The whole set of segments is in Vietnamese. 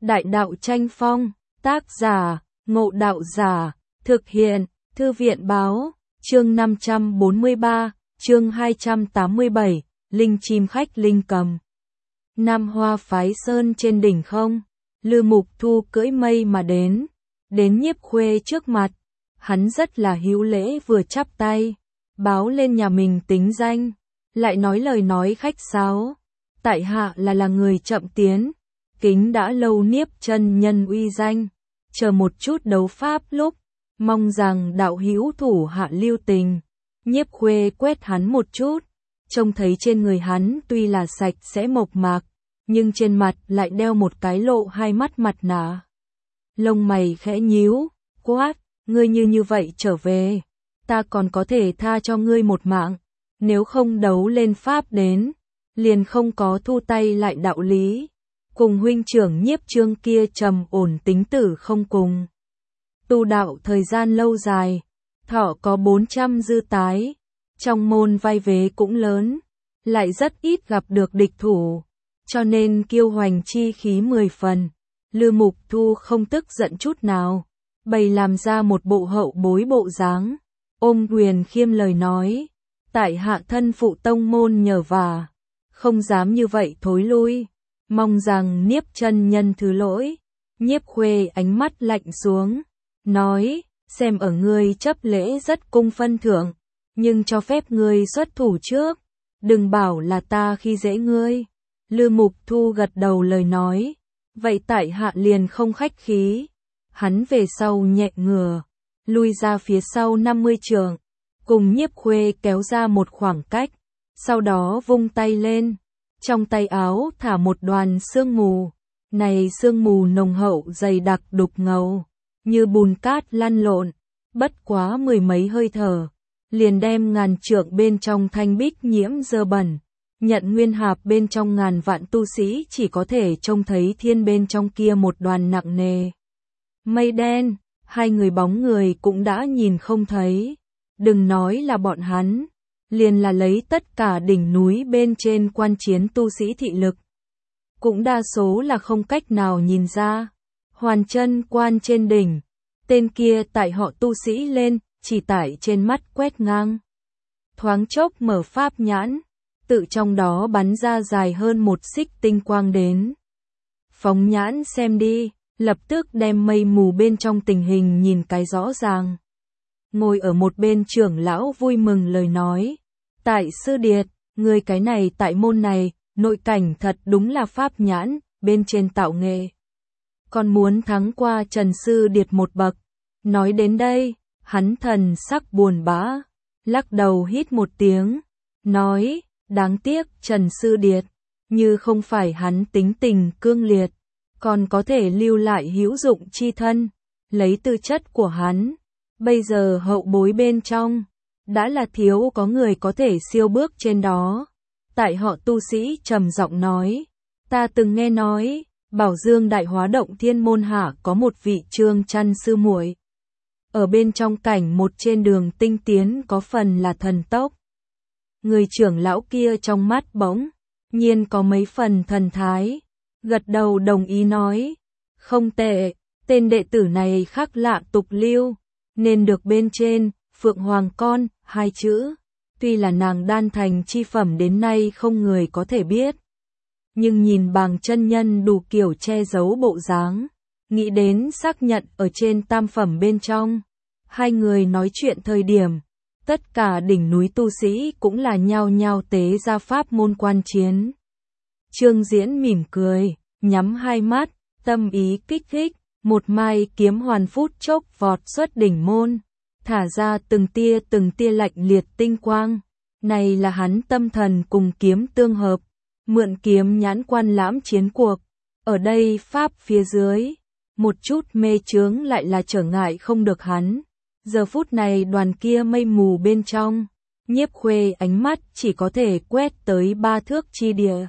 Đại đạo tranh phong, tác giả, Ngộ Đạo Giả, thực hiện, Thư viện báo, chương 543, chương 287, Linh chim khách linh cầm. Nam Hoa phái sơn trên đỉnh không, Lư Mục Thu cưỡi mây mà đến Nhiếp Khuê trước mặt, hắn rất là hữu lễ vừa chắp tay, báo lên nhà mình tính danh, lại nói lời nói khách sáo, tại hạ là người chậm tiến, kính đã lâu Niếp chân nhân uy danh, chờ một chút đấu pháp lúc, mong rằng đạo hữu thủ hạ lưu tình. Nhiếp Khuê quét hắn một chút, trông thấy trên người hắn tuy là sạch sẽ mộc mạc, nhưng trên mặt lại đeo một cái lộ hai mắt mặt nạ. Lông mày khẽ nhíu, quát, ngươi như vậy trở về, ta còn có thể tha cho ngươi một mạng, nếu không đấu lên pháp đến, liền không có thu tay lại đạo lý. Cùng huynh trưởng Nhiếp Trương kia trầm ổn tính tử không cùng. Tu đạo thời gian lâu dài, thọ có 400 dư tái, trong môn vai vế cũng lớn, lại rất ít gặp được địch thủ, cho nên kiêu hoành chi khí 10 phần. Lư Mục Thu không tức giận chút nào, bày làm ra một bộ hậu bối bộ dáng, ôm quyền khiêm lời nói, tại hạ thân phụ tông môn nhờ vả, không dám như vậy thối lui, mong rằng Niếp chân nhân thứ lỗi. Nhiếp Khuê ánh mắt lạnh xuống, nói, xem ở ngươi chấp lễ rất cung phân thượng, nhưng cho phép ngươi xuất thủ trước, đừng bảo là ta khi dễ ngươi. Lư Mục Thu gật đầu lời nói, vậy tại hạ liền không khách khí. Hắn về sau nhẹ ngửa, lui ra phía sau 50 trượng, cùng Nhiếp Khuê kéo ra một khoảng cách, sau đó vung tay lên, trong tay áo thả một đoàn sương mù, này sương mù nồng hậu dày đặc đục ngầu, như bùn cát lăn lộn, bất quá mười mấy hơi thở, liền đem ngàn trượng bên trong thanh bích nhiễm dơ bẩn, nhận nguyên hạp bên trong ngàn vạn tu sĩ chỉ có thể trông thấy thiên bên trong kia một đoàn nặng nề. Mây đen, hai người bóng người cũng đã nhìn không thấy, đừng nói là bọn hắn, liền là lấy tất cả đỉnh núi bên trên quan chiến tu sĩ thị lực, cũng đa số là không cách nào nhìn ra. Hoàn chân quan trên đỉnh, tên kia tại họ tu sĩ lên, chỉ tải trên mắt quét ngang. Thoáng chốc mở pháp nhãn, tự trong đó bắn ra dài hơn một xích tinh quang đến. Phóng nhãn xem đi, lập tức đem mây mù bên trong tình hình nhìn cái rõ ràng. Ngồi ở một bên trưởng lão vui mừng lời nói, tại sư điệt, người cái này tại môn này, nội cảnh thật đúng là pháp nhãn, bên trên tạo nghệ. Còn muốn thắng qua Trần Sư Điệt một bậc. Nói đến đây, hắn thần sắc buồn bã, lắc đầu hít một tiếng, nói, đáng tiếc Trần Sư Điệt, như không phải hắn tính tình cương liệt, còn có thể lưu lại hữu dụng chi thân, lấy tư chất của hắn, bây giờ hậu bối bên trong, đã là thiếu có người có thể siêu bước trên đó. Tại họ tu sĩ trầm giọng nói, ta từng nghe nói, Bảo Dương Đại Hóa Động Thiên môn hạ có một vị Trương Chăn sư muội, ở bên trong cảnh một trên đường tinh tiến có phần là thần tốc. Người trưởng lão kia trong mắt bỗng nhiên có mấy phần thần thái, gật đầu đồng ý nói, không tệ, tên đệ tử này khác lạ tục lưu, nên được bên trên Phượng Hoàng Con hai chữ. Tuy là nàng đan thành chi phẩm đến nay không người có thể biết, nhưng nhìn Bàng chân nhân đủ kiểu che giấu bộ dáng, nghĩ đến xác nhận ở trên tam phẩm bên trong. Hai người nói chuyện thời điểm, tất cả đỉnh núi tu sĩ cũng là nhao nhao tế ra pháp môn quan chiến. Trương Diễn mỉm cười, nhắm hai mắt, tâm ý kích thích, một mai kiếm hoàn phút chốc vọt xuất đỉnh môn, thả ra từng tia lạnh liệt tinh quang. Này là hắn tâm thần cùng kiếm tương hợp, mượn kiếm nhãn quan lãm chiến cuộc. Ở đây pháp phía dưới, một chút mê chướng lại là trở ngại không được hắn. Giờ phút này đoàn kia mây mù bên trong, Nhiếp Khuê ánh mắt chỉ có thể quét tới 3 thước chi địa.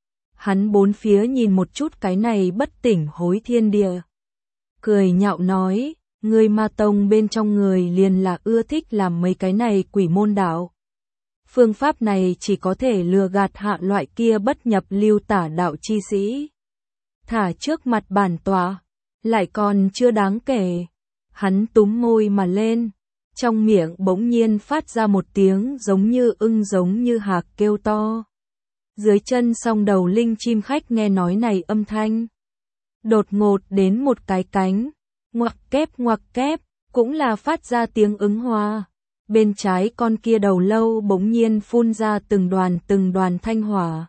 Hắn bốn phía nhìn một chút cái này bất tỉnh hối thiên địa, cười nhạo nói, người Ma Tông bên trong người liền là ưa thích làm mấy cái này quỷ môn đạo. Phương pháp này chỉ có thể lừa gạt hạ loại kia bất nhập lưu tả đạo chi sĩ. thả trước mặt bản tọa, lại còn chưa đáng kể. Hắn túm môi mà lên, trong miệng bỗng nhiên phát ra một tiếng giống như ưng giống như hạc kêu to. Dưới chân song đầu linh chim khách nghe nói này âm thanh. Đột ngột đến một cái cánh, ngoặc kép, cũng là phát ra tiếng ứng hòa. Bên trái con kia đầu lâu bỗng nhiên phun ra từng đoàn thanh hỏa.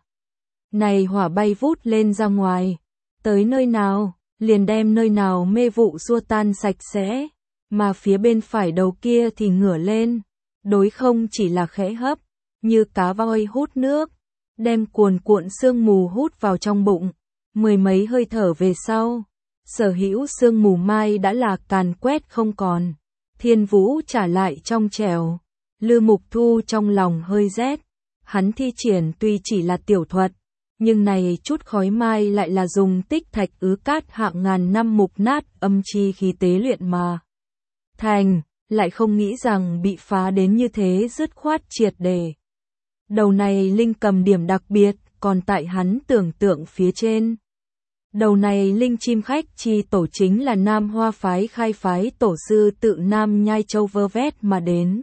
Này hỏa bay vút lên ra ngoài, tới nơi nào, liền đem nơi nào mê vụ xua tan sạch sẽ, mà phía bên phải đầu kia thì ngửa lên, đối không chỉ là khẽ hấp, như cá voi hút nước, đem cuồn cuộn sương mù hút vào trong bụng. Mười mấy hơi thở về sau, sở hữu sương mù mai đã là càn quét không còn. Thiên Vũ trả lại trong trẻo. Lư Mục Thu trong lòng hơi rét. Hắn thi triển tuy chỉ là tiểu thuật, nhưng này chút khói mai lại là dùng tích thạch ứ cát hạng ngàn năm mục nát âm chi khí tế luyện mà thành, lại không nghĩ rằng bị phá đến như thế dứt khoát triệt để. Đầu này linh cầm điểm đặc biệt, còn tại hắn tưởng tượng phía trên. Đầu này linh chim khách chi tổ chính là Nam Hoa phái khai phái tổ sư tự Nam Nhai Châu vơ vét mà đến.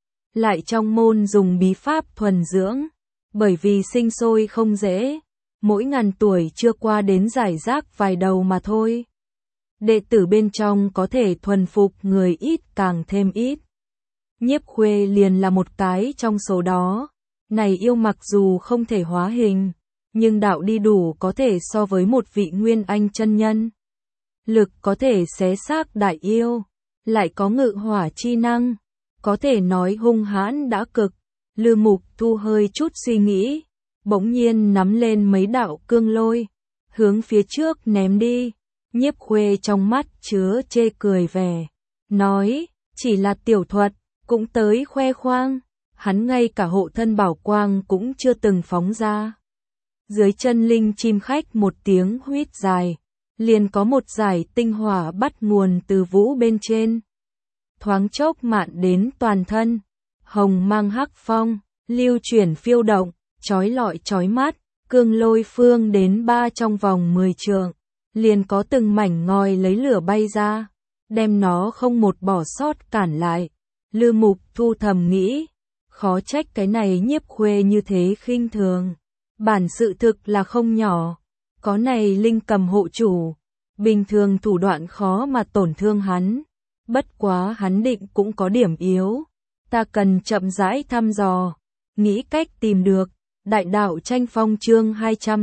Lại trong môn dùng bí pháp thuần dưỡng, bởi vì sinh sôi không dễ, mỗi ngàn tuổi chưa qua đến giải rác vài đầu mà thôi. Đệ tử bên trong có thể thuần phục người ít càng thêm ít. Nhiếp Khuê liền là một cái trong số đó. Này yêu mặc dù không thể hóa hình, nhưng đạo đi đủ có thể so với một vị nguyên anh chân nhân. Lực có thể xé xác đại yêu, lại có ngự hỏa chi năng, có thể nói hung hãn đã cực. Lư Mục Thu hơi chút suy nghĩ, bỗng nhiên nắm lên mấy đạo cương lôi, hướng phía trước ném đi. Nhiếp Khuê trong mắt chứa chê cười vẻ, nói, chỉ là tiểu thuật, cũng tới khoe khoang. Hắn ngay cả hộ thân bảo quang cũng chưa từng phóng ra. Dưới chân linh chim khách một tiếng huýt dài, liền có một dải tinh hỏa bắt nguồn từ vũ bên trên. Thoáng chốc mạn đến toàn thân, hồng mang hắc phong, lưu chuyển phiêu động, chói lọi chói mắt, cương lôi phương đến ba trong vòng 10 trượng, liền có từng mảnh ngòi lấy lửa bay ra, đem nó không một bỏ sót cản lại. Lư Mục Thu thầm nghĩ, khó trách cái này Nhiếp Khuê như thế khinh thường. Bản sự thực là không nhỏ, có này linh cầm hộ chủ, bình thường thủ đoạn khó mà tổn thương hắn. Bất quá hắn định cũng có điểm yếu, ta cần chậm rãi thăm dò, nghĩ cách tìm được. Đại đạo tranh phong chương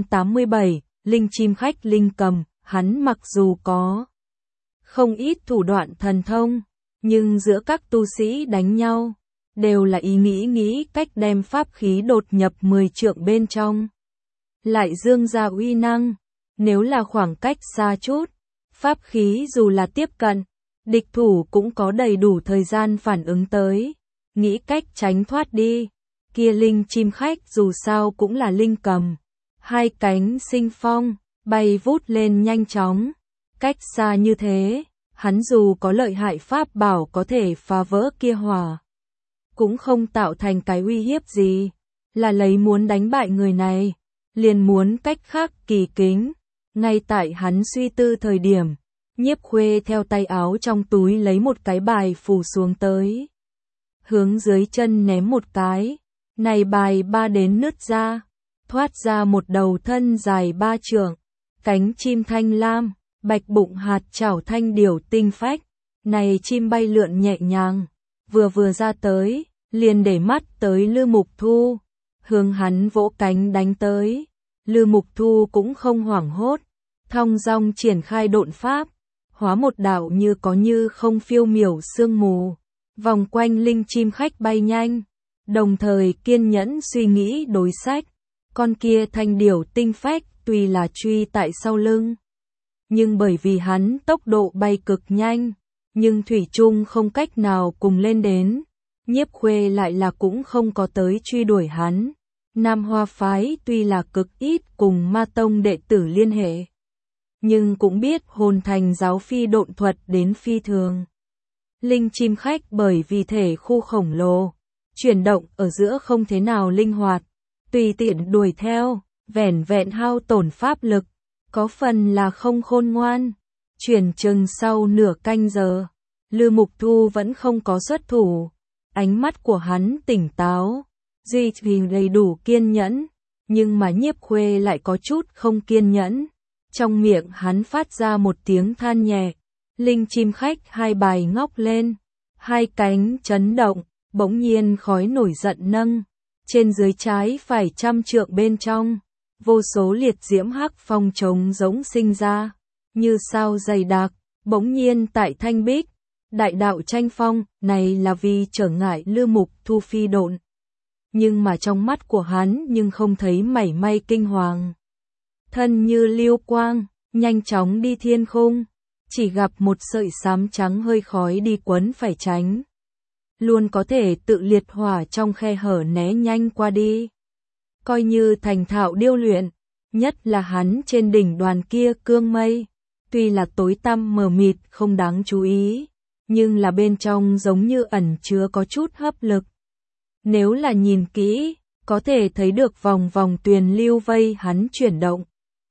287, linh chim khách linh cầm, hắn mặc dù có không ít thủ đoạn thần thông, nhưng giữa các tu sĩ đánh nhau, đều là ý nghĩ cách đem pháp khí đột nhập 10 trượng bên trong. Lại dương ra uy năng, nếu là khoảng cách xa chút, pháp khí dù là tiếp cận, địch thủ cũng có đầy đủ thời gian phản ứng tới, nghĩ cách tránh thoát đi. Kia linh chim khách dù sao cũng là linh cầm, hai cánh sinh phong, bay vút lên nhanh chóng, cách xa như thế, hắn dù có lợi hại pháp bảo có thể phá vỡ kia hỏa, cũng không tạo thành cái uy hiếp gì, là lấy muốn đánh bại người này, liền muốn cách khác kỳ kính. Ngay tại hắn suy tư thời điểm, Nhiếp Khuê theo tay áo trong túi lấy một cái bài phù xuống tới, hướng dưới chân ném một cái, này bài ba đến nứt ra, thoát ra một đầu thân dài 3 trượng, cánh chim thanh lam, bạch bụng hạt chảo thanh điểu tinh phách, này chim bay lượn nhẹ nhàng, vừa ra tới, liền để mắt tới Lư Mục Thu, hướng hắn vỗ cánh đánh tới. Lư Mục Thu cũng không hoảng hốt, thong dong triển khai độn pháp, hóa một đạo như có như không phiêu miểu sương mù, vòng quanh linh chim khách bay nhanh, đồng thời kiên nhẫn suy nghĩ đối sách. Con kia thanh điểu tinh phách tuy là truy tại sau lưng, nhưng bởi vì hắn tốc độ bay cực nhanh, nhưng thủy chung không cách nào cùng lên đến. Nhiếp Khuê lại là cũng không có tới truy đuổi hắn. Nam Hoa phái tuy là cực ít cùng Ma tông đệ tử liên hệ, nhưng cũng biết hồn thành giáo phi độn thuật đến phi thường. Linh chim khách bởi vì thể khu khổng lồ, chuyển động ở giữa không thế nào linh hoạt, tùy tiện đuổi theo, vẻn vẹn hao tổn pháp lực, có phần là không khôn ngoan. Chuyển chừng sau nửa canh giờ, Lư Mục Thu vẫn không có xuất thủ. Ánh mắt của hắn tỉnh táo, duy trì đầy đủ kiên nhẫn, nhưng mà Nhiếp Khuê lại có chút không kiên nhẫn. Trong miệng hắn phát ra một tiếng than nhẹ, linh chim khách hai bài ngóc lên, hai cánh chấn động, bỗng nhiên khói nổi giận nâng, trên dưới trái phải 100 trượng bên trong, vô số liệt diễm hắc phong trống giống sinh ra, như sao dày đặc, bỗng nhiên tại Thanh Bích, đại đạo tranh phong, này là vì trở ngại Lư Mục Thu phi độn. Nhưng mà trong mắt của hắn nhưng không thấy mảy may kinh hoàng. Thân như lưu quang, nhanh chóng đi thiên khung, chỉ gặp một sợi xám trắng hơi khói đi quấn phải tránh. Luôn có thể tự liệt hỏa trong khe hở né nhanh qua đi. Coi như thành thạo điêu luyện, nhất là hắn trên đỉnh đoàn kia cương mây. Tuy là tối tăm mờ mịt không đáng chú ý, nhưng là bên trong giống như ẩn chứa có chút hấp lực. Nếu là nhìn kỹ, có thể thấy được vòng vòng tuyền lưu vây hắn chuyển động.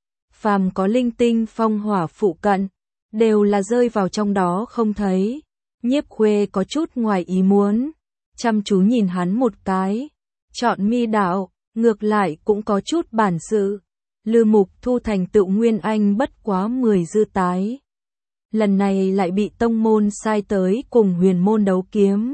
Phàm có linh tinh phong hỏa phụ cận, đều là rơi vào trong đó không thấy. Nhiếp Khuê có chút ngoài ý muốn, chăm chú nhìn hắn một cái, chọn mi đạo, ngược lại cũng có chút bản sự. Lư Mục Thu thành tựu nguyên anh bất quá 10 dư tái. Lần này lại bị tông môn sai tới cùng huyền môn đấu kiếm.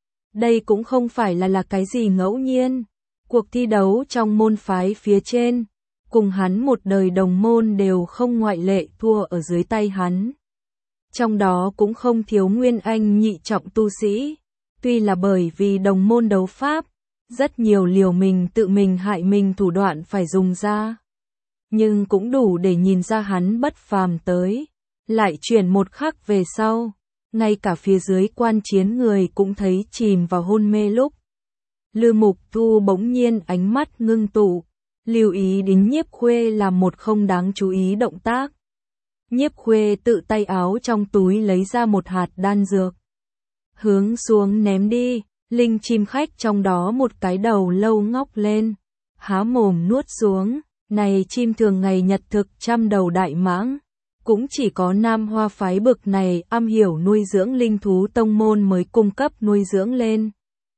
Đây cũng không phải là cái gì ngẫu nhiên. Cuộc thi đấu trong môn phái phía trên, cùng hắn một đời đồng môn đều không ngoại lệ thua ở dưới tay hắn. Trong đó cũng không thiếu nguyên anh nhị trọng tu sĩ. Tuy là bởi vì đồng môn đấu pháp, rất nhiều liều mình tự mình hại mình thủ đoạn phải dùng ra. Nhưng cũng đủ để nhìn ra hắn bất phàm tới. Lại chuyển một khắc về sau, ngay cả phía dưới quan chiến người cũng thấy chìm vào hôn mê lúc. Lư Mục Thu bỗng nhiên ánh mắt ngưng tụ, lưu ý đến Nhiếp Khuê làm một không đáng chú ý động tác. Nhiếp Khuê tự tay áo trong túi lấy ra một hạt đan dược, hướng xuống ném đi, linh chim khách trong đó một cái đầu lâu ngóc lên, há mồm nuốt xuống. Này chim thường ngày nhật thực 100 đầu đại mãng, cũng chỉ có Nam Hoa phái bực này am hiểu nuôi dưỡng linh thú tông môn mới cung cấp nuôi dưỡng lên.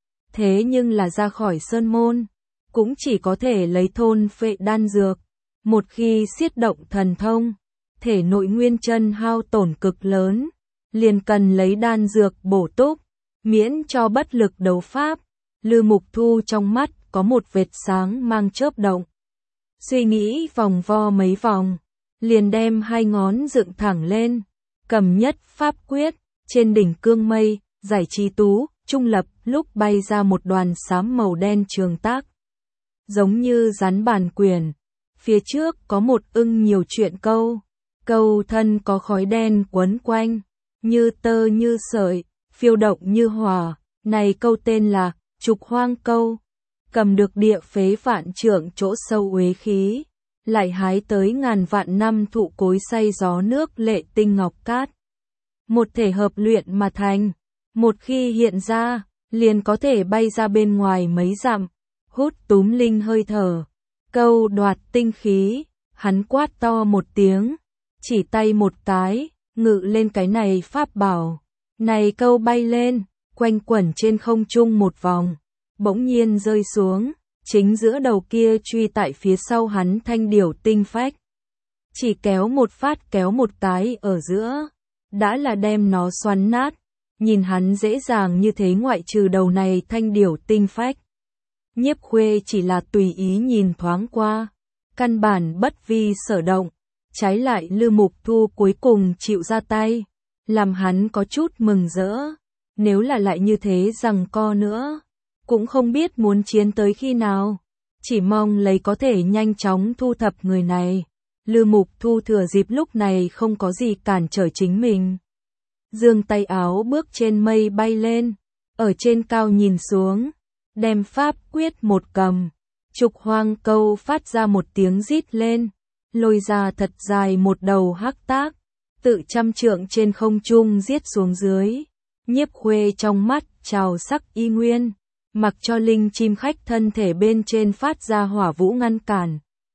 Thế nhưng là ra khỏi sơn môn, cũng chỉ có thể lấy thôn phệ đan dược. Một khi siết động thần thông, thể nội nguyên chân hao tổn cực lớn, liền cần lấy đan dược bổ túc, miễn cho bất lực đấu pháp. Lư Mục Thu trong mắt có một vệt sáng mang chớp động. Suy nghĩ vòng vo mấy vòng, liền đem hai ngón dựng thẳng lên, cầm nhất pháp quyết, trên đỉnh cương mây, giải trí tú, trung lập, lúc bay ra một đoàn xám màu đen trường tác. Giống như rắn bàn quyền, phía trước có một ưng nhiều chuyện câu, câu thân có khói đen quấn quanh, như tơ như sợi, phiêu động như hỏa, này câu tên là Trục Hoang Câu. Cầm được địa phế vạn trượng chỗ sâu uế khí, lại hái tới ngàn vạn năm thụ cối xay gió nước lệ tinh ngọc cát. Một thể hợp luyện mà thành, một khi hiện ra, liền có thể bay ra bên ngoài mấy dặm, hút túm linh hơi thở, câu đoạt tinh khí. Hắn quát to một tiếng, chỉ tay một cái, ngự lên cái này pháp bảo. Này câu bay lên, quanh quẩn trên không trung một vòng, bỗng nhiên rơi xuống, chính giữa đầu kia truy tại phía sau hắn thanh điểu tinh phách. Chỉ kéo một phát kéo một cái ở giữa, đã là đem nó xoắn nát. Nhìn hắn dễ dàng như thế ngoại trừ đầu này thanh điểu tinh phách. Nhiếp Khuê chỉ là tùy ý nhìn thoáng qua, căn bản bất vi sở động. Trái lại Lư Mục Thu cuối cùng chịu ra tay, làm hắn có chút mừng rỡ. Nếu là lại như thế giằng co nữa, cũng không biết muốn chiến tới khi nào, chỉ mong lấy có thể nhanh chóng thu thập người này. Lư Mục Thu thừa dịp lúc này không có gì cản trở chính mình. Dương tay áo bước trên mây bay lên, ở trên cao nhìn xuống, đem pháp quyết một cầm, Trục Hoang Câu phát ra một tiếng rít lên, lôi ra thật dài một đầu hắc tác, tự 100 trượng trên không trung giết xuống dưới. Nhiếp Khuê trong mắt trào sắc y nguyên, mặc cho linh chim khách thân thể bên trên phát ra hỏa vũ ngăn cản.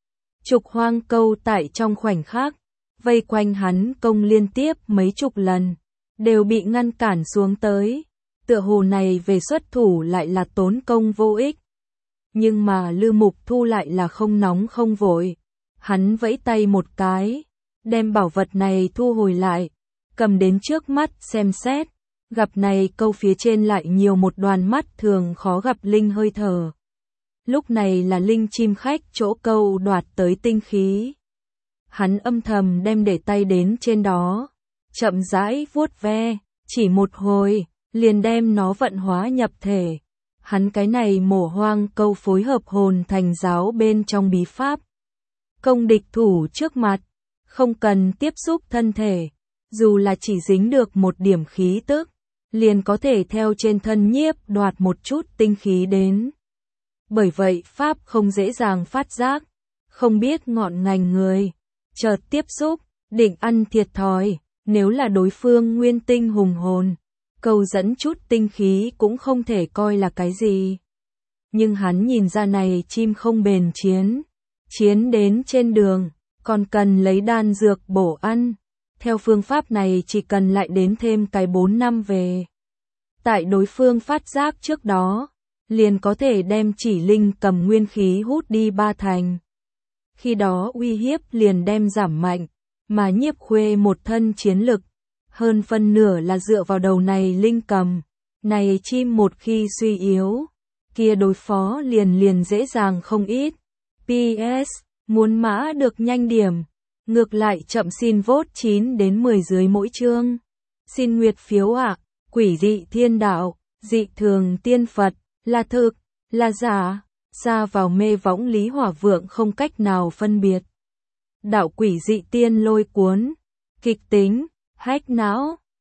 Trục hoang câu tại trong khoảnh khắc, vây quanh hắn công liên tiếp mấy chục lần, đều bị ngăn cản xuống tới. Tựa hồ này về xuất thủ lại là tốn công vô ích. Nhưng mà Lư Mục Thu lại là không nóng không vội. Hắn vẫy tay một cái, đem bảo vật này thu hồi lại, cầm đến trước mắt xem xét, gặp này câu phía trên lại nhiều một đoàn mắt thường khó gặp linh hơi thở. Lúc này là linh chim khách chỗ câu đoạt tới tinh khí. Hắn âm thầm đem để tay đến trên đó, chậm rãi vuốt ve, chỉ một hồi, liền đem nó vận hóa nhập thể. Hắn cái này mổ hoang câu phối hợp hồn thành giáo bên trong bí pháp. Công địch thủ trước mặt, không cần tiếp xúc thân thể, dù là chỉ dính được một điểm khí tức, liền có thể theo trên thân nhiếp đoạt một chút tinh khí đến. Bởi vậy pháp không dễ dàng phát giác, không biết ngọn ngành người, chợt tiếp xúc, định ăn thiệt thòi, nếu là đối phương nguyên tinh hùng hồn, câu dẫn chút tinh khí cũng không thể coi là cái gì. Nhưng hắn nhìn ra này chim không bền chiến đến trên đường, còn cần lấy đan dược bổ ăn. Theo phương pháp này chỉ cần lại đến thêm cái 4 năm về. Tại đối phương phát giác trước đó, liền có thể đem chỉ linh cầm nguyên khí hút đi 3 thành. Khi đó uy hiếp liền đem giảm mạnh, mà Nhiếp Khuê một thân chiến lực, hơn phân nửa là dựa vào đầu này linh cầm. Này chim một khi suy yếu, kia đối phó liền dễ dàng không ít. PS, muốn mã được nhanh điểm, ngược lại chậm xin vote 9 đến 10 dưới mỗi chương. Xin nguyệt phiếu ạ. Quỷ dị thiên đạo, dị thường tiên Phật, là thực, là giả, xa vào mê võng Lý Hỏa Vượng không cách nào phân biệt. Đạo quỷ dị tiên lôi cuốn, kịch tính, hách não.